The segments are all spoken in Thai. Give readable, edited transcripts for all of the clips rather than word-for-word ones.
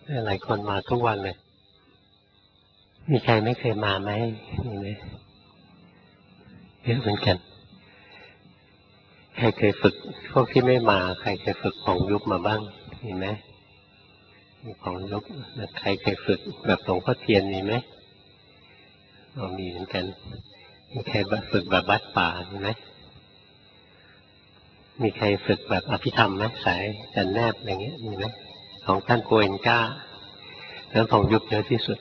หลายคนมาทุกวันเลยมีใครไม่เคยมาไหมมีไหมเยอะเหมือนกันใครเคยฝึกพวกที่ไม่มาใครเคยฝึกของยุบมาบ้างมีไหมมีของยุบใครเคยฝึกแบบหลวงพ่อเทียนมีไหมมีเหมือนกันมีใครฝึกแบบวัดป่ามีไหมมีใครฝึกแบบอภิธรรมไหมสายจันแนบอะไรเงี้ยมีไหมของท่านโกเอนก้าแล้วของยุบเยอะที่สุด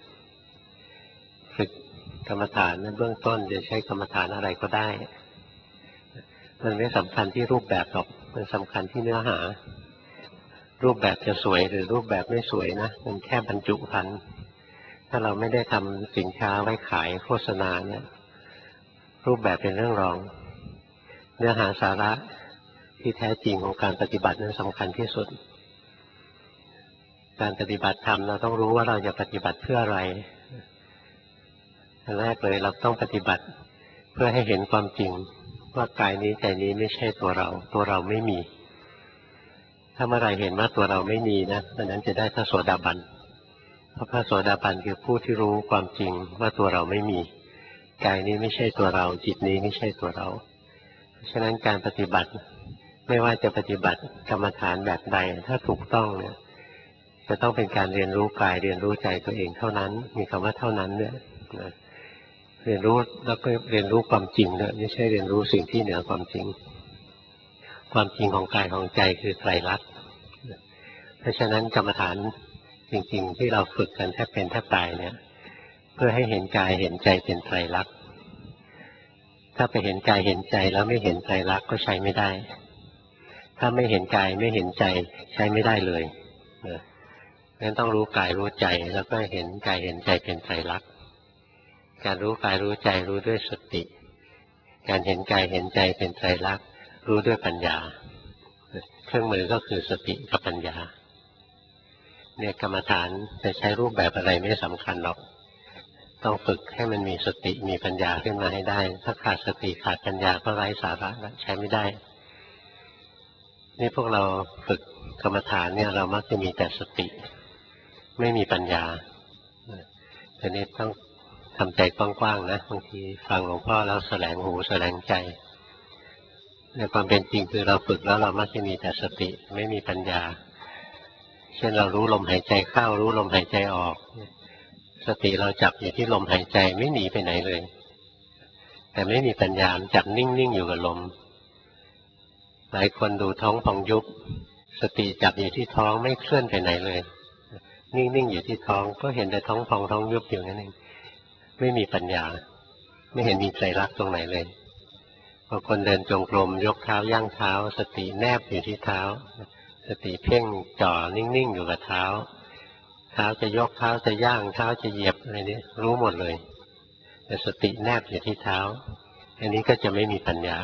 ฝึกกรรมฐานในเบื้องต้นจะใช้กรรมฐานอะไรก็ได้มันไม่สำคัญที่รูปแบบหรอกมันสำคัญที่เนื้อหารูปแบบจะสวยหรือรูปแบบไม่สวยนะมันแค่บรรจุภัณฑ์ถ้าเราไม่ได้ทำสินค้าไว้ขายโฆษณาเนี่ยรูปแบบเป็นเรื่องรองเนื้อหาสาระที่แท้จริงของการปฏิบัตินั้นสำคัญที่สุดการปฏิบัติธรรมเราต้องรู้ว่าเราจะปฏิบัติเพื่ออะไรอันแรกเลยเราต้องปฏิบัติเพื่อให้เห็นความจริงว่ากายนี้ใจนี้ไม่ใช่ตัวเราตัวเราไม่มีถ้าเมื่อไรเห็นว่าตัวเราไม่มีนะตอนนั้นจะได้พระโสดาบันเพราะพระโสดาบันคือผู้ที่รู้ความจริงว่าตัวเราไม่มีกายนี้ไม่ใช่ตัวเราจิตนี้ไม่ใช่ตัวเราเพราะฉะนั้นการปฏิบัติไม่ว่าจะปฏิบัติกรรมฐานแบบใดถ้าถูกต้องเนี่ยจะต้องเป็นการเรียนรู้กายเรียนรู้ใจตัวเองเท่านั้นมีคำว่าเท่านั้นเนี่ยเรียนรู้แล้วก็เรียนรู้ความจริงด้วยไม่ใช่เรียนรู้สิ่งที่เหนือความจริงความจริงของกายของใจคือไตรลักษณ์เพราะฉะนั้นกรรมฐานจริงๆที่เราฝึกกันแทบเป็นแทบตายเนี่ยเพื่อให้เห็นกายเห็นใจเป็นไตรลักษณ์ถ้าไปเห็นกายเห็นใจแล้วไม่เห็นไตรลักษณ์ก็ใช้ไม่ได้ถ้าไม่เห็นกายไม่เห็นใจใช้ไม่ได้เลยงั้นต้องรู้กายรู้ใจแล้วก็เห็นกายเห็นใจเป็นไตรลักษณ์การรู้กายรู้ใจรู้ด้วยสติการเห็นกายเห็นใจเป็นไตรลักษณ์รู้ด้วยปัญญาเครื่องมือก็คือสติกับปัญญาเนี่ยกรรมฐานจะใช้รูปแบบอะไรไม่สำคัญหรอกต้องฝึกให้มันมีสติมีปัญญาขึ้นมาให้ได้ถ้าขาดสติขาดปัญญาก็ไร้สาระแล้วใช้ไม่ได้นี่พวกเราฝึกกรรมฐานเนี่ยเรามักจะมีแต่สติไม่มีปัญญาทีนี้ต้องทำใจกว้างๆนะบางทีฟังหลวงพ่อแล้วแสลงหูแสลงใจในความเป็นจริงคือเราฝึกแล้วเรามักจะมีแต่สติไม่มีปัญญาเช่นเรารู้ลมหายใจเข้ารู้ลมหายใจออกสติเราจับอยู่ที่ลมหายใจไม่หนีไปไหนเลยแต่ไม่มีปัญญาจับนิ่งๆอยู่กับลมหลายคนดูท้องพองยุบสติจับอยู่ที่ท้องไม่เคลื่อนไปไหนเลยนิ่งๆอยู่ที่ท้องก็เห็นแต่ท้องพองท้องยุบอยู่นั่นเองไม่มีปัญญาไม่เห็นมีไตรลักษณ์ตรงไหนเลยพอคนเดินจงกรมยกเท้าย่างเท้าสติแนบอยู่ที่เท้าสติเพ่งจ่อนิ่งๆอยู่กับเท้าเท้าจะยกเท้าจะย่างเท้าจะเหยียบอะไรนี้รู้หมดเลยแต่สติแนบอยู่ที่เท้าอันนี้ก็จะไม่มีปัญญา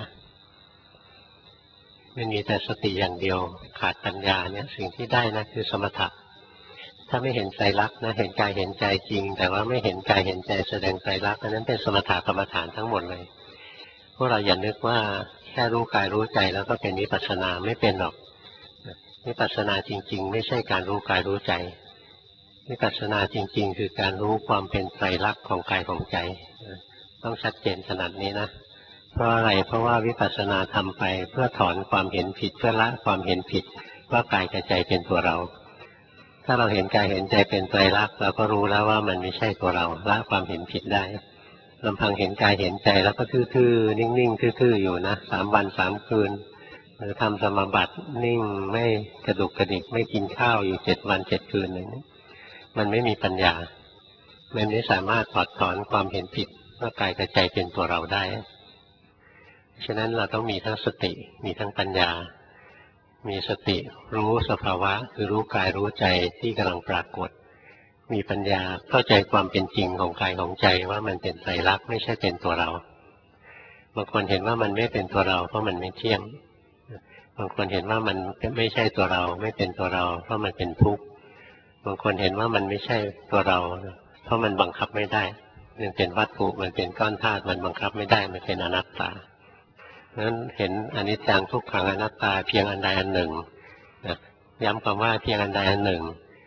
ไม่มีแต่สติอย่างเดียวขาดปัญญาเนี่ยสิ่งที่ได้นะคือสมถะถ้าไม่เห็นไตรลักษณ์นะเห็นกายเห็นใจจริงแต่ว่าไม่เห็นกายเห็นใจแสดงไตรลักษณ์นั้นเป็นสมถะกรรมฐานทั้งหมดเลยพวกเราอย่านึกว่าแค่รู้กายรู้ใจแล้วก็เป็นวิปัสสนาไม่เป็นหรอกวิปัสสนาจริงๆไม่ใช่การรู้กายรู้ใจวิปัสสนาจริงๆคือการรู้ความเป็นไตรลักษณ์ของกายของใจต้องชัดเจนขนาดนี้นะเพราะอะไรเพราะว่าวิปัสสนาทำไปเพื่อถอนความเห็นผิดเพื่อละความเห็นผิดว่ากายกับใจเป็นตัวเราถ้าเราเห็นกายเห็นใจเป็นไตรลักษณ์เราก็รู้แล้วว่ามันไม่ใช่ตัวเราละความเห็นผิดได้ลำพังเห็นกายเห็นใจแล้วก็ทื่อๆนิ่งๆทื่อๆอยู่นะ3 วัน 3 คืนหรือทำสมาบัตินิ่งไม่กระดุกกระดิกไม่กินข้าวอยู่7 วัน 7 คืนอย่างนี้มันไม่มีปัญญามันไม่สามารถถอดถอนความเห็นผิดว่ากายกับใจเป็นตัวเราได้ฉะนั้นเราต้องมีทั้งสติมีทั้งปัญญามีสติรู้สภาวะคือรู้กายรู้ใจที่กำลังปรากฏมีปัญญาเข้าใจความเป็นจริงของกายของใจว่ามันเป็นไตรลักษณ์ไม่ใช่เป็นตัวเราบางคนเห็นว่ามันไม่เป็นตัวเราเพราะมันไม่เที่ยงบางคนเห็นว่ามันไม่ใช่ตัวเราไม่เป็นตัวเราเพราะมันเป็นทุกข์บางคนเห็นว่ามันไม่ใช่ตัวเราเพราะมันบังคับไม่ได้มันเป็นวัตถุมันเป็นก้อนธาตุมันบังคับไม่ได้มันเป็นอนัตตานั้นเห็นอนิจจังทุกขังอนัตตาเพียงอันใดอันหนึ่งย้ำคำว่าเพียงอันใดอันหนึ่ง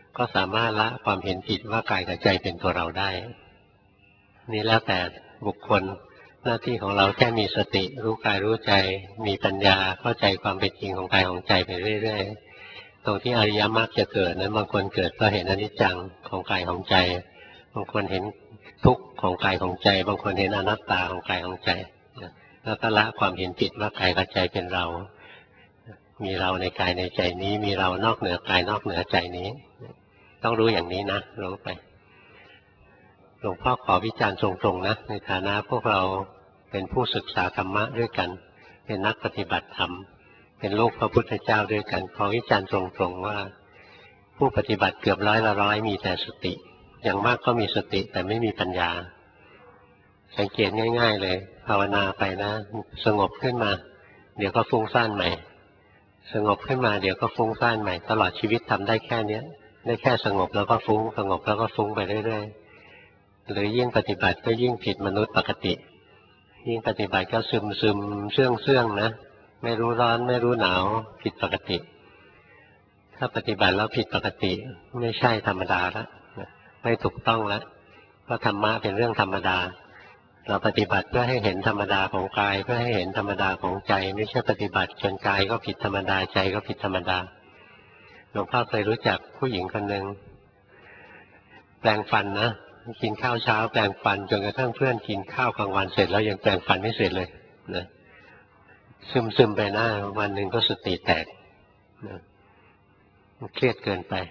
ก็สามารถละความเห็นผิดว่ากายกับใจเป็นตัวเราได้นี่แล้วแต่บุคคลหน้าที่ของเราแค่มีสติรู้กายรู้ใจมีปัญญาเข้าใจความเป็นจริงของกายของใจไปเรื่อยๆตรงที่อริยมรรคจะเกิดนั้นบางคนเกิดก็เห็นอนิจจังของกายของใจบางคนเห็นทุกข์ของกายของใจบางคนเห็นอนัตตาของกายของใจแล้วก็ละความเห็นผิดว่ากายกับใจเป็นเรามีเราในกายในใจนี้มีเรานอกเหนือกายนอกเหนือใจนี้ต้องรู้อย่างนี้นะรู้ไปหลวงพ่อขอวิจารณ์ตรงๆนะในฐานะพวกเราเป็นผู้ศึกษาธรรมะด้วยกันเป็นนักปฏิบัติธรรมเป็นลูกพระพุทธเจ้าด้วยกันขอวิจารณ์ตรงๆว่าผู้ปฏิบัติเกือบ100 มีแต่สติอย่างมากก็มีสติแต่ไม่มีปัญญาสังเกตง่ายๆเลยภาวนาไปนะสงบขึ้นมาเดี๋ยวก็ฟุ้งซ่านใหม่สงบขึ้นมาเดี๋ยวก็ฟุ้งซ่านใหม่ตลอดชีวิตทำได้แค่นี้ได้แค่สงบแล้วก็ฟุ้งสงบแล้วก็ฟุ้งไปเรื่อยๆหรือยิ่งปฏิบัติก็ยิ่งผิดมนุษย์ปกติยิ่งปฏิบัติก็ซึมเชื่องนะไม่รู้ร้อนไม่รู้หนาวผิดปกติถ้าปฏิบัติแล้วผิดปกติไม่ใช่ธรรมดาแล้วไม่ถูกต้องแล้วเพราะธรรมะเป็นเรื่องธรรมดาเราปฏิบัติเพื่อให้เห็นธรรมดาของกายเพื่อให้เห็นธรรมดาของใจไม่ใช่ปฏิบัติจนกายก็ผิดธรรมดาใจก็ผิดธรรมดาหลวงพ่อเคยรู้จักผู้หญิงคนหนึ่งแปรงฟันนะกินข้าวเช้าแปรงฟันจนกระทั่งเพื่อนกินข้าวกลางวันเสร็จแล้วยังแปรงฟันไม่เสร็จเลยนะซึมไปหน้าวันหนึ่งก็สติแตกนะเครียดเกินไป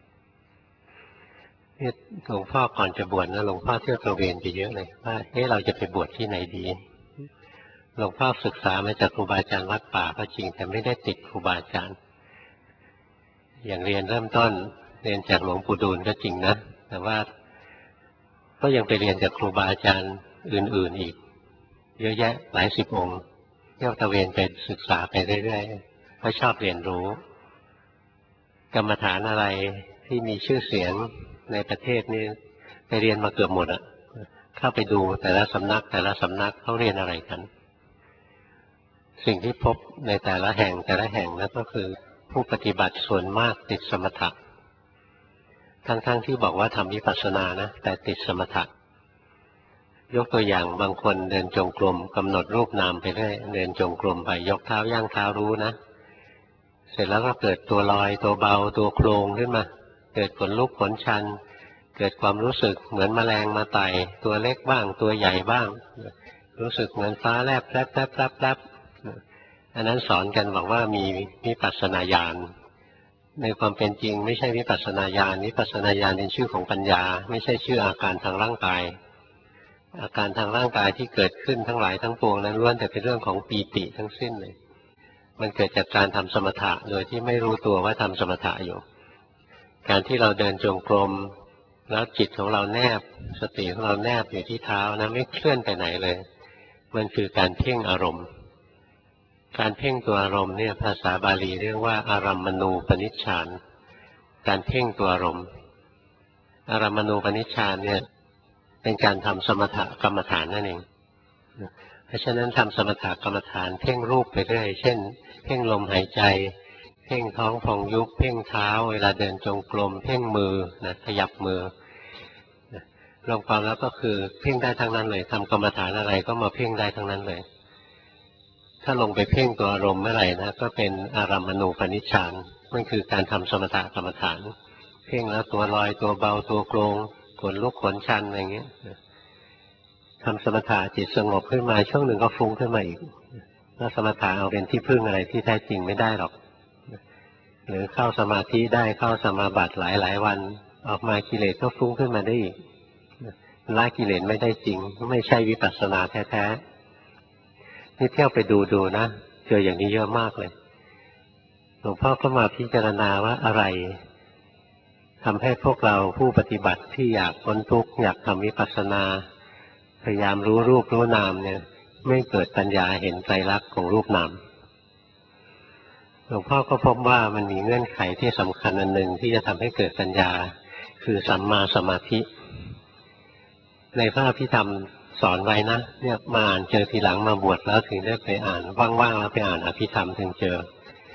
เนี่ยหลวงพ่อก่อนจะบวชนะหลวงพ่อเที่ยวตระเวนไปเยอะเลยว่าเราจะไปบวชที่ไหนดีหลวงพ่อศึกษามาจากครูบาอาจารย์วัดป่าก็จริงแต่ไม่ได้ติดครูบาอาจารย์อย่างเรียนเริ่มต้นเรียนจากหลวงปู่ดูลก็จริงนะแต่ว่าก็ยังไปเรียนจากครูบาอาจารย์อื่นๆอีกเยอะแยะหลายสิบองค์เที่ยวตระเวนไปศึกษาไปเรื่อยๆเพราะชอบเรียนรู้กรรมฐานอะไรที่มีชื่อเสียงในประเทศนี้ไปเรียนมาเกือบหมดอ่ะเข้าไปดูแต่ละสำนักเขาเรียนอะไรกันสิ่งที่พบในแต่ละแห่งนั่นก็คือผู้ปฏิบัติส่วนมากติดสมถะทั้งที่บอกว่าทำวิปัสสนานะแต่ติดสมถะยกตัวอย่างบางคนเดินจงกรมกำหนดรูปนามไปเรื่อยเดินจงกรมไปยกเท้าย่างเท้ารู้นะเสร็จแล้วก็เกิดตัวลอยตัวเบาตัวโครงขึ้นมาเกิดขนลุกขนชันเกิดความรู้สึกเหมือนแมลงมาไต่ตัวเล็กบ้างตัวใหญ่บ้างรู้สึกเหมือนฟ้าแลบอันนั้นสอนกันบอกว่ามีวิปัสสนาญาณในความเป็นจริงไม่ใช่วิปัสสนาญาณวิปัสสนาญาณเป็นชื่อของปัญญาไม่ใช่ชื่ออาการทางร่างกายอาการทางร่างกายที่เกิดขึ้นทั้งหลายทั้งปวงนั้นล้วนแต่เป็นเรื่องของปีติทั้งสิ้นเลยมันเกิดจากการทำสมถะโดยที่ไม่รู้ตัวว่าทำสมถะอยู่การที่เราเดินจงกรมแล้วจิตของเราแนบสติของเราแนบอยู่ที่เท้านะไม่เคลื่อนไปไหนเลยมันคือการเพ่งอารมณ์การเพ่งตัวอารมณ์เนี่ยภาษาบาลีเรียกว่าอารัมมณูปนิชฌานการเพ่งตัวอารมณ์อารัมมณูปนิชฌานเนี่ยเป็นการทำสมถกรรมฐานนั่นเองเพราะฉะนั้นทำสมถกรรมฐานเพ่งรูปไปเรื่อยเช่นเพ่งลมหายใจเพ่งท้องพองยุบเพ่งเท้าเวลาเดินจงกรมเพ่งมือนะขยับมือรวมความแล้วก็คือเพ่งได้ทั้งนั้นเลยทำกรรมฐานอะไรก็มาเพ่งได้ทั้งนั้นเลยถ้าลงไปเพ่งตัวอารมณ์เมื่อไหร่นะก็เป็นอารัมมณูปนิชฌานนั่นคือการทำสมถกรรมฐานเพ่งแล้วตัวลอยตัวเบาตัวโกรงขนลุกขนชันอะไรเงี้ยทำสมถะจิตสงบขึ้นมาช่วงหนึ่งก็ฟุ้งขึ้นมาอีกแล้วสมถะเอาเป็นที่พึ่งอะไรที่แท้จริงไม่ได้หรอกหรือเข้าสมาธิได้เข้าสมาบัติหลายวันออกมากิเลสก็ฟุ้งขึ้นมาได้อีกละกิเลสไม่ได้จริงไม่ใช่วิปัสสนาแท้ๆนี่เที่ยวไปดูนะเจออย่างนี้เยอะมากเลยหลวงพ่อก็มาพิจารณาว่าอะไรทำให้พวกเราผู้ปฏิบัติที่อยากพ้นทุกข์อยากทำวิปัสสนาพยายามรู้รูปรู้นามเนี่ยไม่เกิดปัญญาเห็นไตรลักษณ์ของรูปนามหลวงพ่อก็พบว่ามันมีเงื่อนไขที่สำคัญอันหนึ่งที่จะทำให้เกิดปัญญาคือสัมมาสมาธิในพระอภิธรรมสอนไว้นะเนี่ยมาอ่านเจอทีหลังมาบวชแล้วถึงได้ไปอ่านว่างๆแล้วไปอ่านอภิธรรมถึงเจอ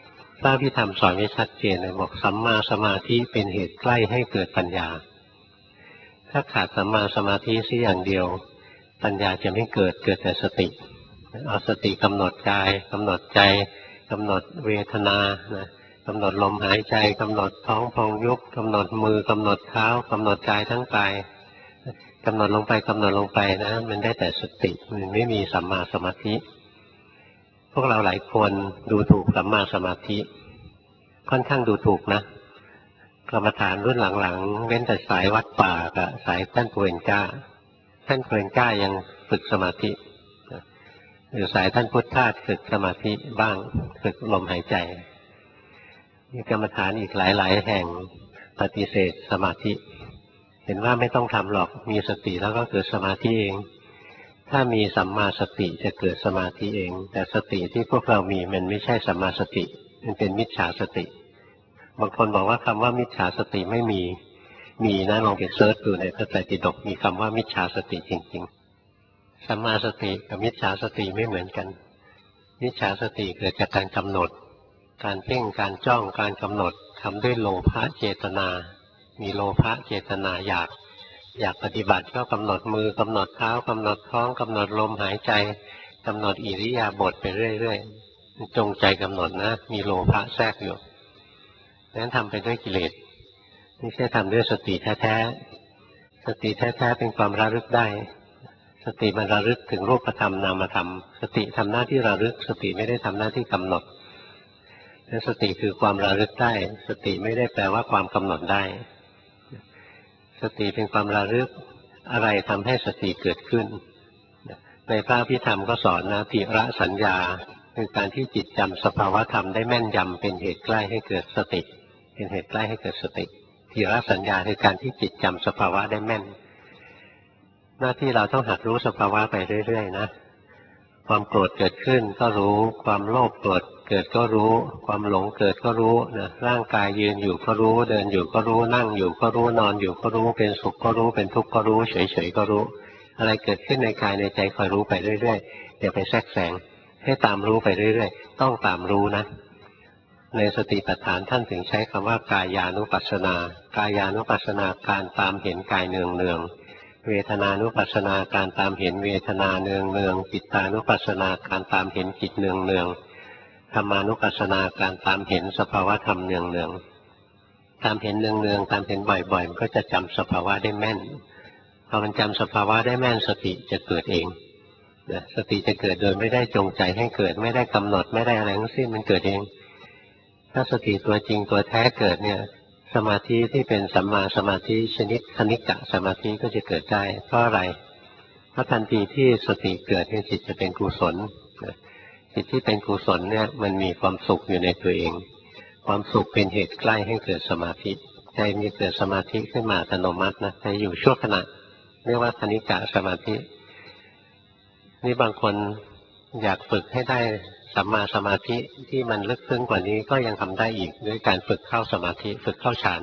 พระพิธรรมสอนไว้ชัดเจนเลยบอกสัมมาสมาธิเป็นเหตุใกล้ให้เกิดปัญญาถ้าขาดสัมมาสมาธิสักอย่างเดียวปัญญาจะไม่เกิดแต่สติเอาสติกำหนดกายกำหนดใจกำหนดเวทนานะกำหนดลมหายใจกำหนดท้องพองยุบกำหนดมือกำหนดเท้ากำหนดกายทั้งกายกำหนดลงไปกำหนดลงไปนะมันได้แต่สติมันไม่มีสัมมาสมาธิพวกเราหลายคนดูถูกสัมมาสมาธิค่อนข้างดูถูกนะกรรมฐานรุ่นหลังๆเว้นแต่สายวัดป่ากับสายท่านโกเอนก้าท่านโกเอนก้ายังฝึกสมาธิหรือสายท่านพุทธทาสฝึกสมาธิบ้างฝึกลมหายใจมีกรรมฐานอีกหลายๆแห่งปฏิเสธสมาธิเห็นว่าไม่ต้องทำหรอกมีสติแล้วก็เกิดสมาธิเองถ้ามีสัมมาสติจะเกิดสมาธิเองแต่สติที่พวกเรามีมันไม่ใช่สัมมาสติมันเป็นมิจฉาสติบางคนบอกว่าคำว่ามิจฉาสติไม่มีนะลองไปเซิร์ชดูในพระไตรปิฎกมีคำว่ามิจฉาสติจริงๆสัมมาสติกับมิจฉาสติไม่เหมือนกันมิจฉาสติเกิดจากการกำหนดการเพ่งการจ้องการกำหนดทำด้วยโลภะเจตนามีโลภะเจตนาอยากปฏิบัติก็กำหนดมือกำหนดเท้ากำหนดท้องกำหนดลมหายใจกำหนดอิริยาบถไปเรื่อยๆจงใจกำหนดนะมีโลภะแทรกอยู่นั้นทำไปด้วยกิเลสไม่ใช่ทำด้วยสติแท้ๆสติแท้ๆเป็นความระลึกได้สติมันระลึกถึงรูปธรรมนามธรรมสติทำหน้าที่ระลึกสติไม่ได้ทำหน้าที่กำหนดและสติคือความระลึกได้สติไม่ได้แปลว่าความกำหนดได้สติเป็นความระลึกอะไรทำให้สติเกิดขึ้นในพระอภิธรรมก็สอนนะติระสัญญาคือการที่จิตจำสภาวธรรมได้แม่นยำเป็นเหตุใกล้ให้เกิดสติเป็นเหตุใกล้ให้เกิดสติติระสัญญาคือการที่จิตจำสภาวะได้แม่นหน้าที่เราต้องหัดรู้สภาวะไปเรื่อยๆนะความโกรธเกิดขึ้นก็รู้ความโลภโกรธเกิดก็รู้ความหลงเกิดก็รู้นะร่างกายยืนอยู่ก็รู้เดินอยู่ก็รู้นั่งอยู่ก็รู้นอนอยู่ก็รู้เป็นสุขก็รู้เป็นทุกข์ก็รู้เฉยๆก็รู้อะไรเกิดขึ้นในกายในใจคอยรู้ไปเรื่อยๆอย่าไปแทรกแซงให้ตามรู้ไปเรื่อยๆต้องตามรู้นะในสติปัฏฐานท่านถึงใช้คำว่ากายานุปัสสนากายานุปัสสนาการตามเห็นกายเนืองๆเวทนานุปัสสนาการตามเห็นเวทนาเนืองๆจิตตานุปัสสนาการตามเห็นจิตเนืองๆธรรมานุปัสสนาการตามเห็นสภาวะธรรมเนืองๆตามเห็นเนืองๆตามเห็นบ่อยๆมันก็จะจำสภาวะได้แม่นพอมันจำสภาวะได้แม่นสติจะเกิดเองสติจะเกิดโดยไม่ได้จงใจให้เกิดไม่ได้กำหนดไม่ได้อะไรทั้งสิ้นมันเกิดเองถ้าสติตัวจริงตัวแท้เกิดเนี่ยสมาธิที่เป็นสัมมาสมาธิชนิดคณิกะสมาธิก็จะเกิดได้เพราะอะไรเพราะทันทีที่สติเกิดเนี่ยจิตจะเป็นกุศลจิตที่เป็นกุศลเนี่ยมันมีความสุขอยู่ในตัวเองความสุขเป็นเหตุใกล้ให้เกิดสมาธิใจมีเกิดสมาธิขึ้นมาอัตโนมัตินะแต่อยู่ชั่วขณะเรียกว่าคณิกะสมาธินี่บางคนอยากฝึกให้ได้สัมมาสมาธิที่มันลึกซึ้งกว่านี้ก็ยังทำได้อีกด้วยการฝึกเข้าสมาธิฝึกเข้าฌาน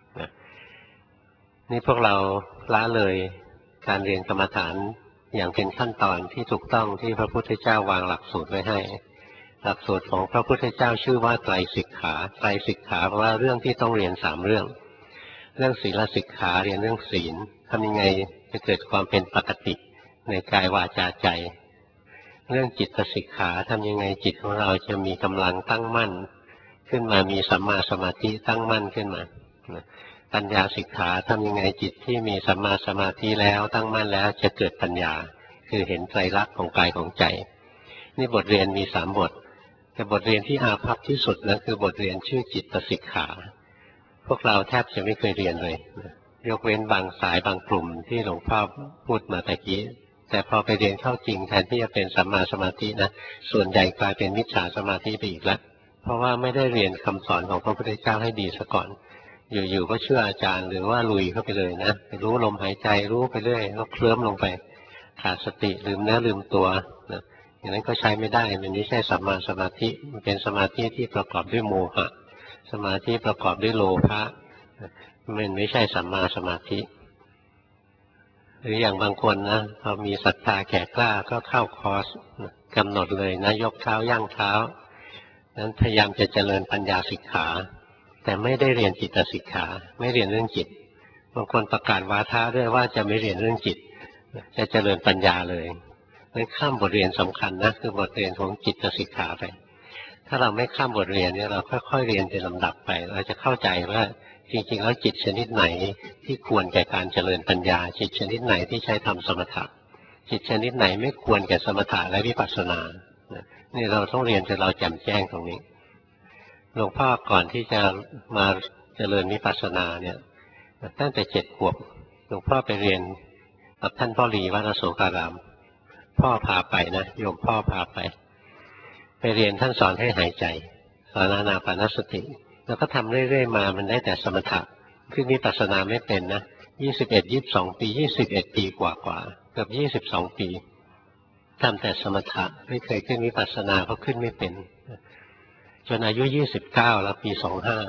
นี่พวกเราละเลยการเรียนกรรมฐานอย่างเป็นขั้นตอนที่ถูกต้องที่พระพุทธเจ้าวางหลักสูตรไว้ให้หลักสูตรของพระพุทธเจ้าชื่อว่าไตรสิกขาไตรสิกขาเพราะว่าเรื่องที่ต้องเรียน3เรื่องศีลสิกขาเรียนเรื่องศีลทำยังไงจะเกิดความเป็นปกติในกายวาจาใจเรื่องจิตสิกขาทำยังไงจิตของเราจะมีกำลังตั้งมั่นขึ้นมามีสัมมาสมาธิตั้งมั่นขึ้นมาปัญญาสิกขาทำยังไงจิตที่มีสัมมาสมาธิแล้วตั้งมั่นแล้วจะเกิดปัญญาคือเห็นไตรลักษณ์ของกายของใจนี่บทเรียนมี3บทแต่บทเรียนที่อาภัพที่สุดนะคือบทเรียนชื่อจิตสิกขาพวกเราแทบจะไม่เคยเรียนเลยยกเว้นบางสายบางกลุ่มที่หลวงพ่อพูดมาตะกี้แต่พอไปเรียนเข้าจริงแทนที่จะเป็นสัมมาสมาธินะส่วนใหญ่กลายเป็นมิจฉาสมาธิไปอีกแล้วเพราะว่าไม่ได้เรียนคำสอนของพระพุทธเจ้าให้ดีซะก่อนอยู่ๆก็เชื่ออาจารย์หรือว่าลุยเข้าไปเลยนะไปรู้ลมหายใจรู้ไปเรื่อยแล้วเคลิ้มลงไปขาดสติลืมเนื้อลืมตัวนะอย่างนั้นก็ใช้ไม่ได้มันไม่ใช่สัมมาสมาธิมันเป็นสมาธิที่ประกอบด้วยโมหะสมาธิประกอบด้วยโลภะมันไม่ใช่สัมมาสมาธิหรืออย่างบางคนนะพอมีศรัทธาแก่กล้าก็เข้าคอร์สกำหนดเลยนะยกเท้าย่างเท้านั้นพยายามจะเจริญปัญญาสิกขาแต่ไม่ได้เรียนจิตสิกขาไม่เรียนเรื่องจิตบางคนประกาศวาทะด้วยว่าจะไม่เรียนเรื่องจิตจะเจริญปัญญาเลยไม่ข้ามบทเรียนสำคัญนะคือบทเรียนของจิตสิกขาไปถ้าเราไม่ข้ามบทเรียนเนี่ยเราค่อยๆเรียนเป็นลำดับไปเราจะเข้าใจว่าจริงๆแล้วจิตชนิดไหนที่ควรแก่การเจริญปัญญาจิตชนิดไหนที่ใช้ทำสมถะจิตชนิดไหนไม่ควรแก่สมถะและวิปัสสนานี่เราต้องเรียนจนเราแจ่มแจ้งตรงนี้หลวงพ่อก่อนที่จะมาเจริญวิปัสสนาเนี่ยตั้งแต่7 ขวบหลวงพ่อไปเรียนกับท่านพ่อหลีวัดอโศการามพ่อพาไปนะโยมพ่อพาไปเรียนท่านสอนให้หายใจสอนอานาปานสติแล้วก็ทำเรื่อยๆมามันได้แต่สมถะขึ้นวิปัสสนาไม่เป็นนะ21-22 ปี21 ปีกว่าเกือบ22 ปีทำแต่สมถะไม่เคยขึ้นวิปัสสนาเพราะขึ้นไม่เป็นจนอายุ29แล้วปี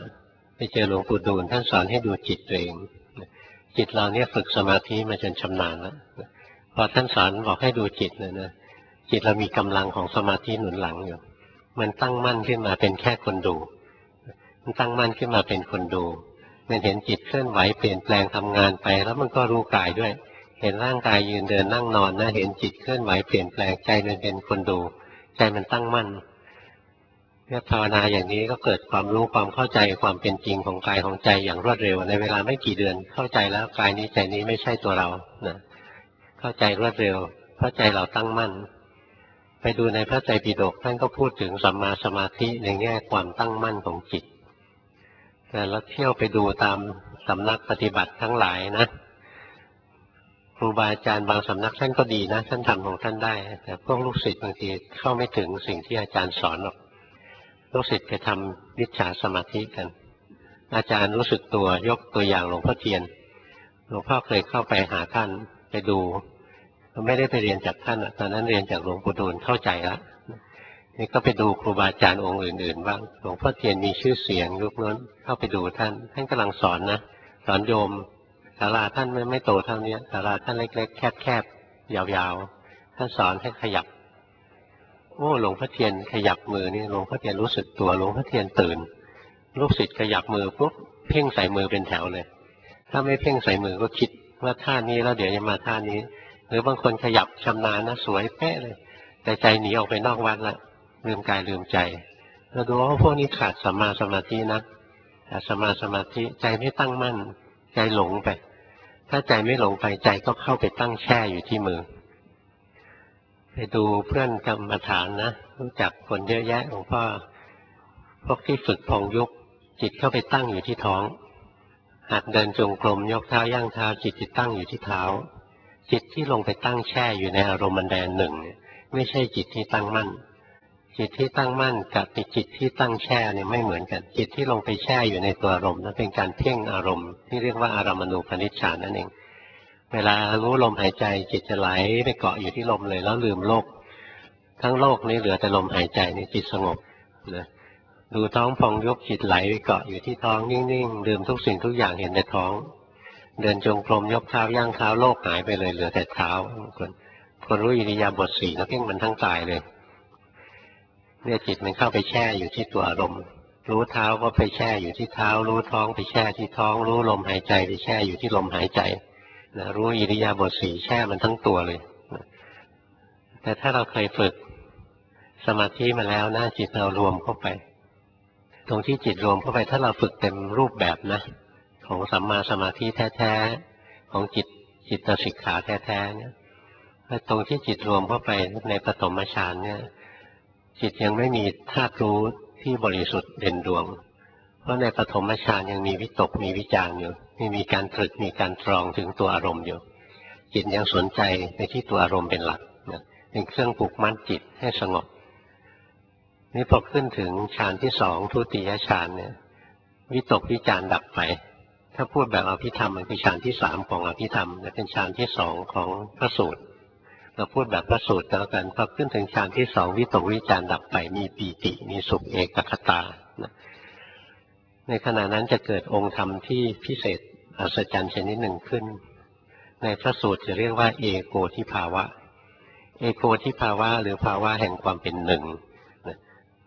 25ไปเจอหลวงปู่ดูลท่านสอนให้ดูจิตตัวเองจิตเราเนี่ยฝึกสมาธิมาจนชำนาญแล้วพอท่านสอนบอกให้ดูจิตนะจิตเรามีกำลังของสมาธิหนุนหลังอยู่มันตั้งมั่นขึ้นมาเป็นแค่คนดูมันตั้งมั่นขึ้นมาเป็นคนดูมันเห็นจิตเคลื่อนไหวเปลี่ยนแปลงทำงานไปแล้วมันก็รู้กายด้วยเห็นร่างกายยืนเดินนั่งนอนนะเห็นจิตเคลื่อนไหวเปลี่ยนแปลงใจมันเป็นคนดูใจมันตั้งมั่นเนี่ยภาวนาอย่างนี้ก็เกิดความรู้ความเข้าใจความเป็นจริงของกายของใจอย่างรวดเร็วในเวลาไม่กี่เดือนเข้าใจแล้วกายนี้ใจนี้ไม่ใช่ตัวเรานะเข้าใจรวดเร็วเพราะใจเราตั้งมั่นไปดูในพระไตรปิฎกท่านก็พูดถึงสัมมาสมาธิในแง่ความตั้งมั่นของจิตแต่เราเที่ยวไปดูตามสำนักปฏิบัติทั้งหลายนะครูบาอาจารย์บางสำนักท่านก็ดีนะท่านทำของท่านได้แต่พวกลูกศิษย์บางทีเข้าไม่ถึงสิ่งที่อาจารย์สอนหรอกลูกศิษย์ไปทำวิชาสมาธิกันอาจารย์รู้สึกตัวยกตัวอย่างหลวงพ่อเทียนหลวงพ่อเคยเข้าไปหาท่านไปดูไม่ได้ไปเรียนจากท่านตอนนั้นเรียนจากหลวงปู่ดูลเข้าใจแล้วนี่ก็ไปดูครูบาอาจารย์องค์อื่นๆบ้างหลวงพ่อเทียนมีชื่อเสียงยุคนั้นเข้าไปดูท่านกำลังสอนนะสอนโยมศาลาท่านไม่โตเท่านี้ศาลาท่านเล็กๆแคบๆยาวๆท่านสอนให้ขยับโอ้หลวงพ่อเทียนขยับมือนี่หลวงพ่อเทียนรู้สึกตัวหลวงพ่อเทียนตื่นลูกศิษย์ขยับมือปุ๊บเพ่งใส่มือเป็นแถวเลยถ้าไม่เพ่งใส่มือก็คิดว่าท่านี้แล้วเดี๋ยวจะมาท่านี้หรือบางคนขยับชำนาญนะสวยเป๊ะเลยแต่ใจหนีออกไปนอกวัดละลืมกายลืมใจเราดูว่าพวกนี้ขาดสัมมาสมาธินะขาดสัมมาสมาธิใจไม่ตั้งมั่นใจหลงไปถ้าใจไม่หลงไปใจก็เข้าไปตั้งแช่อยู่ที่มือไปดูเพื่อนกรรมฐานนะรู้จักคนเยอะแยะหลวงพ่อพวกที่ฝึกพองยุบจิตเข้าไปตั้งอยู่ที่ท้องหัดเดินจงกรมยกเท้าย่างเท้าจิตตั้งอยู่ที่เท้าจิตที่ลงไปตั้งแช่อยู่ในอารมณ์แดนหนึ่งไม่ใช่จิตที่ตั้งมั่นจิตที่ตั้งมั่นกับจิตที่ตั้งแช่เนี่ยไม่เหมือนกันจิตที่ลงไปแช่อยู่ในตัวอารมณ์นั้นเป็นการเพ่งอารมณ์ที่เรียกว่าอารามณูปนิชฌานนั่นเองเวลารู้ลมหายใจจิตจะไหลไปเกาะอยู่ที่ลมเลยแล้วลืมโลกทั้งโลกนี้เหลือแต่ลมหายใจนี่จิตสงบนะดูท้องพองยุบจิตไหลไปเกาะอยู่ที่ท้องนิ่งๆลืมทุกสิ่งทุกอย่างเห็นแต่ท้องเดินจงกรมยกเท้าย่างเท้าโลกหายไปเลยเหลือแต่เท้าคนรู้อิริยาบถ4แล้วเพ่งมันทั้งกายเลยเนี่ยจิตมันเข้าไปแช่อยู่ที่ตัวอารมณ์รู้เท้าก็ไปแช่อยู่ที่เท้ารู้ท้องไปแช่ที่ท้องรู้ลมหายใจไปแช่อยู่ที่ลมหายใจนะรู้อิริยาบถ4แช่มันทั้งตัวเลยนะแต่ถ้าเราเคยฝึกสมาธิมาแล้วนะจิตเรารวมเข้าไปตรงที่จิตรวมเข้าไปถ้าเราฝึกเต็มรูปแบบนะของสัมมาสมาธิแท้ๆของจิตสิกขาแท้ๆเนี่ยตรงที่จิตรวมเข้าไปในปฐมฌานเนี่ยจิตยังไม่มีธาตุรู้ที่บริสุทธิ์เด่นดวงเพราะในปฐมฌานยังมีวิตกมีวิจารอยู่มีการตรึกมีการตรองถึงตัวอารมณ์อยู่จิตยังสนใจในที่ตัวอารมณ์เป็นหลักนะเป็นเครื่องผูกมัดจิตให้สงบนี่พอขึ้นถึงฌานที่2ทุติยฌานเนี่ยวิตกวิจารดับไปถ้าพูดแบบอภิธรรมมันคือฌานที่3ของอภิธรรมและเป็นฌานที่2ของพระสูตรเราพูดแบบพระสูตรก็แล้วกันพอขึ้นถึงฌานที่2วิตกวิจารดับไปมีปีติมีสุขเอกคตาในขณะนั้นจะเกิดองค์ธรรมที่พิเศษอัศจรรย์ชนิดหนึ่งขึ้นในพระสูตรจะเรียกว่าเอโกทิภาวะเอโกทิภาวะหรือภาวะแห่งความเป็นหนึ่ง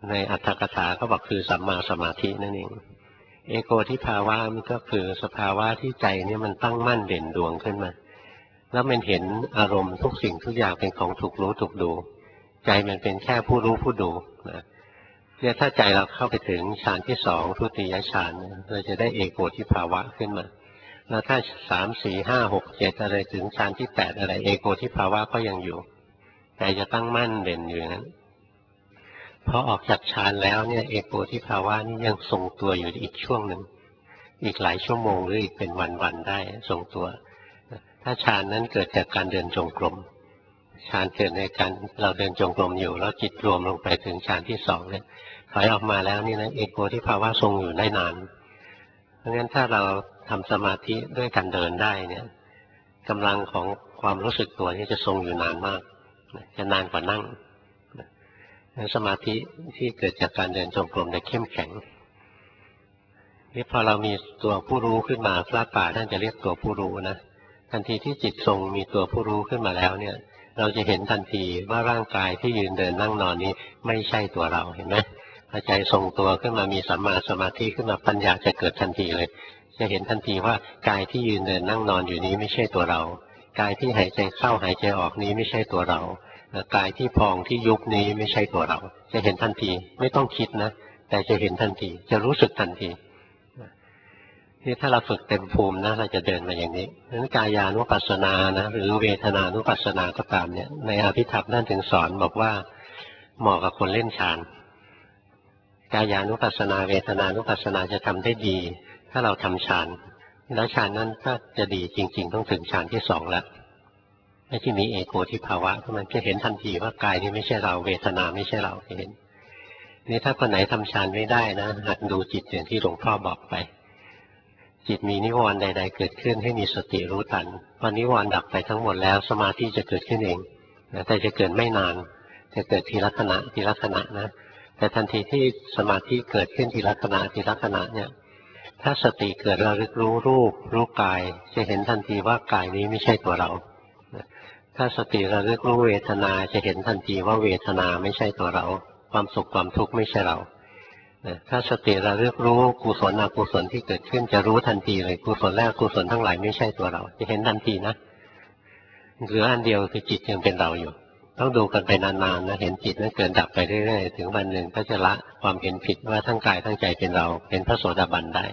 ในอัตถกถาก็บอกคือสัมมาสมาธินั่นเองเอโกทิภาวะมันก็คือสภาวะที่ใจเนี่ยมันตั้งมั่นเด่นดวงขึ้นมาแล้วมันเห็นอารมณ์ทุกสิ่งทุกอย่างเป็นของถูกรู้ถูกดูใจมันเป็นแค่ผู้รู้ผู้ดูนะเนี่ยถ้าใจเราเข้าไปถึงฌานที่สองทุติยฌานเราจะได้เอโกทิภาวะขึ้นมาแล้วถ้าสามสี่ห้าหกเจ็ดอะไรถึงฌานที่แปดอะไรเอโกทิภาวะก็ยังอยู่ใจจะตั้งมั่นเด่นอยู่นั้นพอออกจากฌานแล้วเนี่ยเอโกทิภาวะนี่ยังทรงตัวอยู่อีกช่วงหนึ่งอีกหลายชั่วโมงหรืออีกเป็นวันๆได้ทรงตัวถ้าฌานนั้นเกิดจากการเดินจงกรมฌานเกิดในการเราเดินจงกรมอยู่แล้วจิตรวมลงไปถึงฌานที่สองเนี่ยถอยออกมาแล้วนี่นะเอโกทิภาวะทรงอยู่ได้นานเพราะงั้นถ้าเราทำสมาธิด้วยการเดินได้เนี่ยกำลังของความรู้สึกตัวนี่จะทรงอยู่นานมากจะนานกว่านั่งสมาธิที่เกิดจากการเดินจงกรมจะเข้มแข็งนี่พอเรามีตัวผู้รู้ขึ้นมาพระป่าท่านจะเรียกตัวผู้รู้นะทันทีที่จิตทรงมีตัวผู้รู้ขึ้นมาแล้วเนี่ยเราจะเห็นทันทีว่าร่างกายที่ยืนเดินนั่งนอนนี้ไม่ใช่ตัวเราเห็นไหมพอใจทรงตัวขึ้นมามีสัมมาสมาธิขึ้นมาปัญญาจะเกิดทันทีเลยจะเห็นทันทีว่ากายที่ยืนเดินนั่งนอนอยู่นี้ไม่ใช่ตัวเรากายที่หายใจเข้าหายใจออกนี้ไม่ใช่ตัวเรากายที่พองที่ยุบนี้ไม่ใช่ตัวเราจะเห็นทันทีไม่ต้องคิดนะแต่จะเห็นทันทีจะรู้สึกทันทีนี่ถ้าเราฝึกเต็มภูมินะเราจะเดินมาอย่างนี้นั้นกายานุปัสสนานะหรือเวทนานุปัสสนาก็ตามเนี่ยในอภิธรรมท่านถึงสอนบอกว่าเหมาะกับคนเล่นฌานกายานุปัสสนาเวทนานุปัสสนาจะทำได้ดีถ้าเราทำฌานแล้วฌานนั้นถ้าจะดีจริงๆต้องถึงฌานที่สองแล้วไม่ที่มีเอโกทิภาวะมันจะเห็นทันทีว่ากายนี้ไม่ใช่เราเวทนาไม่ใช่เราเห็นนี่ถ้าคนไหนทำฌานไม่ได้นะหัดดูจิตอย่างที่หลวงพ่อบอกไปจิตมีนิวรณ์ใดๆเกิดขึ้นให้มีสติรู้ทันพอนิวรณ์ดับไปทั้งหมดแล้วสมาธิจะเกิดขึ้นเองแต่จะเกิดไม่นานจะเกิดทีละขณะทีละขณะนะแต่ทันทีที่สมาธิเกิดขึ้นทีละขณะทีละขณะเนี่ยถ้าสติเกิดระลึกรู้รูปรู้กายจะเห็นทันทีว่ากายนี้ไม่ใช่ตัวเราถ้าสติระลึกรู้เวทนาจะเห็นทันทีว่าเวทนาไม่ใช่ตัวเราความสุขความทุกข์ไม่ใช่เราถ้าสติระลึกรู้กุศลอกุศลที่เกิดขึ้นจะรู้ทันทีเลยกุศลและอกุศลทั้งหลายไม่ใช่ตัวเราจะเห็นทันทีนะเหลืออันเดียวคือจิตยังเป็นเราอยู่ต้องดูกันไปนานๆนะเห็นจิตนั้นเกิดดับไปเรื่อยๆถึงวันหนึ่งก็จะละความเห็นผิดว่าทั้งกายทั้งใจเป็นเราเป็นพระโสดาบันได้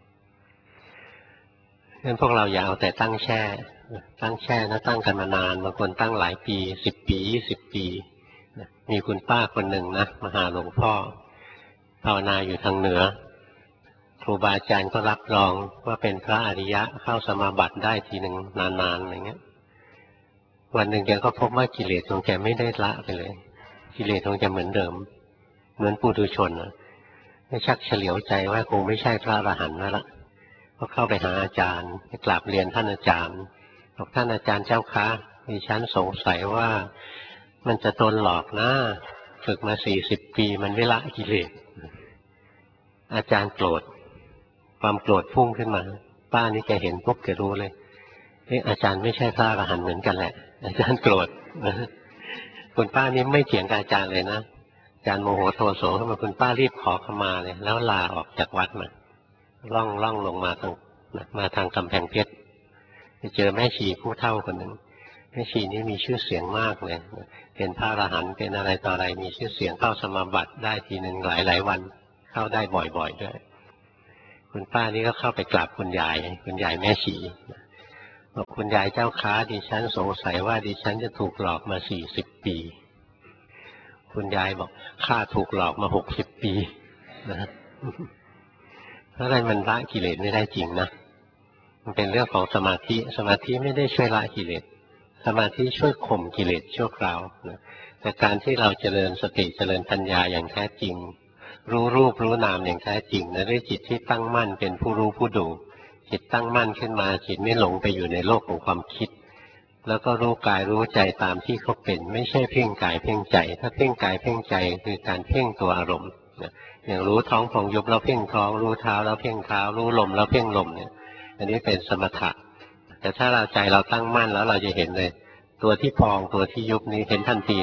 งั้นพวกเราอย่าเอาแต่ตั้งแช่นะตั้งกันมานานบางคนตั้งหลายปี10 ปี20 ปีมีคุณป้าคนหนึ่งนะมาหาหลวงพ่อภาวนาอยู่ทางเหนือครูบาอาจารย์ก็รับรองว่าเป็นพระอริยะเข้าสมาบัติได้ทีหนึ่งนานๆอะไรเงี้ยวันหนึ่งแกก็พบว่ากิเลสของแกไม่ได้ละไปเลยกิเลสของแกเหมือนเดิมเหมือนปุถุชนนะไม่ชักเฉลียวใจว่าคงไม่ใช่พระอรหันต์แล้วล่ะก็เข้าไปหาอาจารย์ไปกราบเรียนท่านอาจารย์บอกท่านอาจารย์เจ้าคะดิฉันสงสัยว่ามันจะโดนหลอกนะฝึกมา40 ปีมันไม่ละกิเลสอาจารย์โกรธความโกรธพุ่งขึ้นมาป้านี่แกเห็นปุ๊บแกรู้เลยอาจารย์ไม่ใช่พระอรหันต์เหมือนกันแหละอาจารย์โกรธคุณป้านี่ไม่เถียงกับอาจารย์เลยนะอาจารย์โมโหโทโสขึ้นมาคุณป้ารีบขอขมาเลยแล้วลาออกจากวัดมาล่องลงมาทางกำแพงเพชรไปเจอแม่ชีผู้เฒ่าคนหนึ่งแม่ชีนี่มีชื่อเสียงมากเลยเป็นพระอรหันต์เป็นอะไรต่ออะไรมีชื่อเสียงเข้าสมาบัติได้ทีหนึ่งหลายวันเข้าได้บ่อยๆด้วยคุณป้านี่ก็เข้าไปกราบคุณยายแม่ชีบอกคุณยายเจ้าค้าดิฉันสงสัยว่าดิฉันจะถูกหลอกมา40 ปีคุณยายบอกข้าถูกหลอกมา60 ปีนะเพราะอะไรมันละกิเลสไม่ได้จริงนะมันเป็นเรื่องของสมาธิไม่ได้ช่วยละกิเลสสมาธิช่วยข่มกิเลสชั่วคราวนะแต่การที่เราเจริญสติเจริญปัญญาอย่างแท้จริงรู้รูปรู้นามอย่างแท้จริงนะด้วยจิตที่ตั้งมั่นเป็นผู้รู้ผู้ดูจิตตั้งมั่นขึ้นมาจิตไม่หลงไปอยู่ในโลกของความคิดแล้วก็รู้กายรู้ใจตามที่เขาเป็นไม่ใช่เพ่งกายเพ่งใจถ้าเพ่งกายเพ่งใจคือการเพ่งตัวอารมณ์อย่างรู้ท้องพองยุบแล้วเพ่งท้องรู้เท้าแล้วเพ่งเท้ารู้ลมแล้วเพ่งลมเนี่ยอันนี้เป็นสมถะแต่ถ้าเราใจเราตั้งมั่นแล้วเราจะเห็นเลยตัวที่พองตัวที่ยุบนี้เห็นทันทีนะ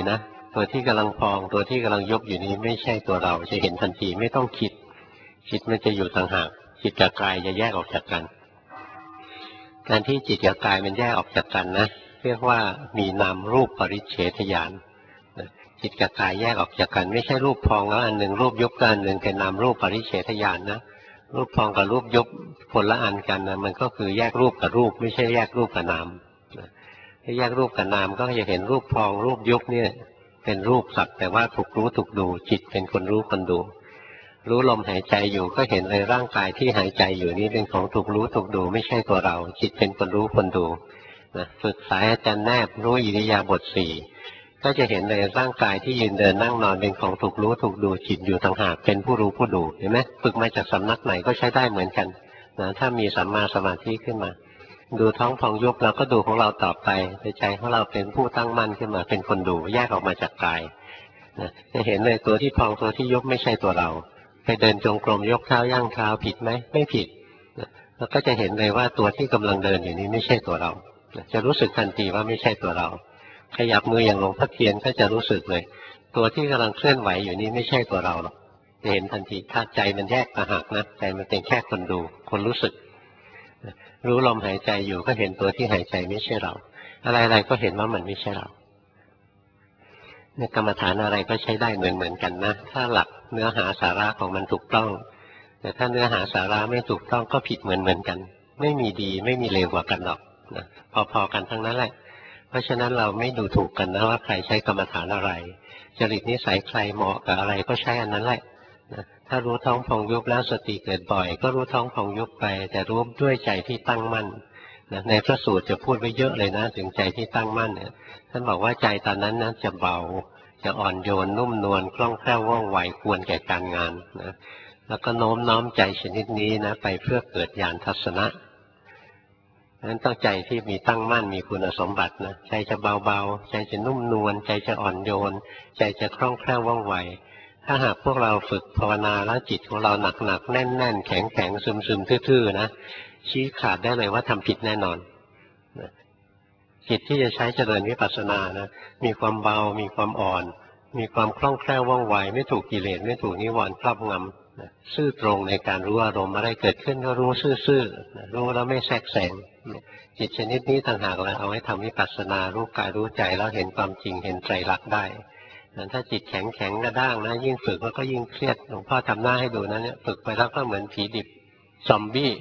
ตัวที่กำลังพองตัวที่กำลังยกอยู่นี้ไม่ใช่ตัวเราจะเห็นทันทีไม่ต้องคิดจิตมันจะอยู่ต่างหากจิตกับกายจะแยกออกจากกันการที่จิตกับกายมันแยกออกจากกันนะเรียกว่ามีนามรูปปริเฉทญาณจิตกับกายแยกออกจากกันไม่ใช่รูปพองแล้วอันหนึ่งรูปยุบกันหนึ่งเป็นนามรูปปริเฉทญาณนะรูปพองกับรูปยุบคนละอันกันนะมันก็คือแยกรูปกับรูปไม่ใช่แยกรูปกับนามถ้าแยกรูปกับนามก็จะเห็นรูปพองรูปยุบเนี่ยเป็นรูปสักแต่ว่าถูกรู้ถูกดูจิตเป็นคนรู้คนดูรู้ลมหายใจอยู่ก็เห็นเลยร่างกายที่หายใจอยู่นี้เป็นของถูกรู้ถูกดูไม่ใช่ตัวเราจิตเป็นคนรู้คนดูนะฝึกสายอาจารย์แนบรู้อิริยาบถสี่ก็จะเห็นเลยร่างกายที่ยืนเดินนั่งนอนเป็นของถูกรู้ถูกดูจิตอยู่ต่างหากเป็นผู้รู้ผู้ดูเห็นไหมฝึกมาจากสำนักไหนก็ใช้ได้เหมือนกันนะถ้ามีสัมมาสมาธิขึ้นมาดูท้องพองยุบเราก็ดูของเราต่อไปใจของเราเป็นผู้ตั้งมั่นขึ้นมาเป็นคนดูแยกออกมาจากกายนะจะเห็นเลยตัวที่พองตัวที่ยุบไม่ใช่ตัวเราไปเดินจงกรมยกเท้าย่างเท้าผิดไหมไม่ผิดนะแล้วก็จะเห็นเลยว่าตัวที่กำลังเดินอยู่นี้ไม่ใช่ตัวเราจะรู้สึกทันทีว่าไม่ใช่ตัวเราขยับมืออย่างหลวงพ่อเทียนก็จะรู้สึกเลยตัวที่กำลังเคลื่อนไหวอยู่นี้ไม่ใช่ตัวเราหรอกจะเห็นทันทีถ้าใจมันแยกต่างหากนะใจมันเป็นแค่คนดูคนรู้สึกรู้ลมหายใจอยู่ก็เห็นตัวที่หายใจไม่ใช่เราอะไรๆก็เห็นว่ามันไม่ใช่เราในกรรมฐานอะไรก็ใช้ได้เหมือนกันนะถ้าหลักเนื้อหาสาระของมันถูกต้องแต่ถ้าเนื้อหาสาระไม่ถูกต้องก็ผิดเหมือนกันไม่มีดีไม่มีเลวกว่ากันหรอกนะพอๆกันทั้งนั้นแหละเพราะฉะนั้นเราไม่ดูถูกกันนะว่าใครใช้กรรมฐานอะไรจริตนิสัยใครเหมาะกับอะไรก็ใช้อันนั้นแหละนะถ้ารู้ท้องพองยุบแล้วสติเกิดบ่อยก็รู้ท้องพองยุบไปแต่รู้ด้วยใจที่ตั้งมั่นนะในพระสูตรจะพูดไว้เยอะเลยนะถึงใจที่ตั้งมั่นเนี่ยท่านบอกว่าใจตอนนั้นนะจะเบาจะอ่อนโยนนุ่มนวลคล่องแคล่วว่องไวควรแก่การงานนะแล้วก็โน้มน้อมใจชนิดนี้นะไปเพื่อเกิดญาณทัศนะนั้นต้องใจที่มีตั้งมั่นมีคุณสมบัตินะใจจะเบาๆใจจะนุ่มนวลใจจะอ่อนโยนใจจะคล่องแคล่วว่องไวถ้าหากพวกเราฝึกภาวนาแล้วจิตของเราหนักๆแน่นๆแข็งๆซึมๆทื่อๆนะชี้ขาดได้เลยว่าทำผิดแน่นอนจิตที่จะใช้เจริญวิปัสสนานะมีความเบามีความอ่อนมีความคล่องแคล่วว่องไวไม่ถูกกิเลสไม่ถูกนิวรณ์ครอบงำซื่อตรงในการรู้อารมณ์อะไรเกิดขึ้นก็รู้ซื่อๆรู้แล้วไม่แทรกแซงจิตชนิดนี้ต่างหากแล้วเอาไว้ทำวิปัสสนารู้กายรู้ใจแล้วเห็นความจริงเห็นไตรลักษณ์ได้ถ้าจิตแข็งกระด้างนะยิ่งฝึกแล้วก็ยิ่งเครียดหลวงพ่อทำหน้าให้ดูนะเนี่ยฝึกไปแล้วก็เหมือนผีดิบซอมบี้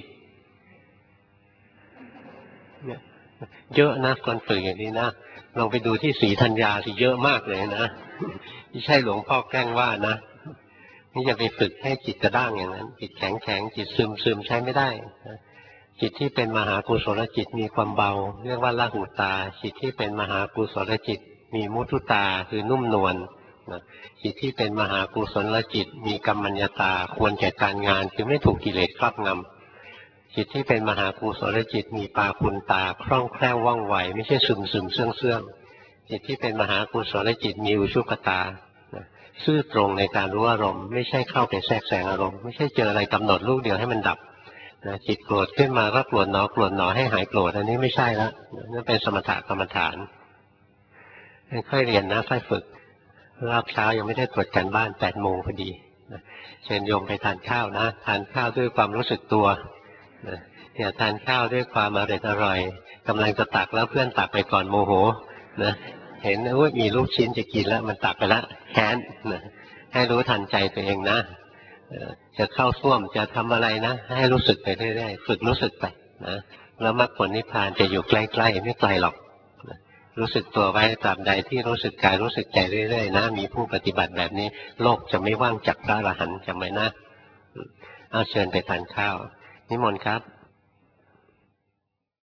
เนี่ยเยอะนะคนฝึกอย่างนี้นะลองไปดูที่ศรีธัญญาสิเยอะมากเลยนะไม่ใช่หลวงพ่อแกล้งว่านะนี่อย่าไปฝึกให้จิตกระด้างอย่างนั้นจิตแข็งจิตซึมใช้ไม่ได้จิตที่เป็นมหากุศลจิตมีความเบาเรียกว่าละหุตาจิตที่เป็นมหากุศลจิตมีมุทุตาคือนุ่มนวลจิตที่เป็นมหากุศลจิตมีกัมมัญญตาควรแก่การงานคือไม่ถูกกิเลสครอบงำจิตที่เป็นมหากุศลจิตมีปาปุณตาคล่องแคล่วว่องไวไม่ใช่ซึมเสื่องจิตที่เป็นมหากุศลจิตมีอุชุกตาซื่อตรงในการรู้อารมณ์ไม่ใช่เข้าไปแทรกแซงอารมณ์ไม่ใช่เจออะไรกำหนดลูกเดียวให้มันดับจิตโกรธขึ้นมาก็โกรธหนอให้หายโกรธอันนี้ไม่ใช่แล้วนั่นเป็นสมถะกรรมฐานค่อยเรียนนะค่อยฝึกรอบเช้ายังไม่ได้ตรวจการบ้าน8 โมงพอดีเชิญโยมไปทานข้าวนะทานข้าวด้วยความรู้สึกตัวอย่าทานข้าวด้วยความอร่อยกำลังจะตักแล้วเพื่อนตักไปก่อนโมโหนะเห็นว่ามีลูกชิ้นจะกินแล้วมันตักไปแล้วแค้นนะให้รู้ทันใจตัวเองนะจะเข้าส้วมจะทำอะไรนะให้รู้สึกไปเรื่อยๆฝึกรู้สึกไปนะแล้วมรรคผลนิพพานจะอยู่ใกล้ๆไม่ไกลหรอกรู้สึกตัวไว้ตราบใดที่รู้สึกกายรู้สึกใจเรื่อยๆนะมีผู้ปฏิบัติแบบนี้โลกจะไม่ว่างจากพระอรหันต์จำไว้นะเอาเชิญไปทานข้าวนิมนต์ครับ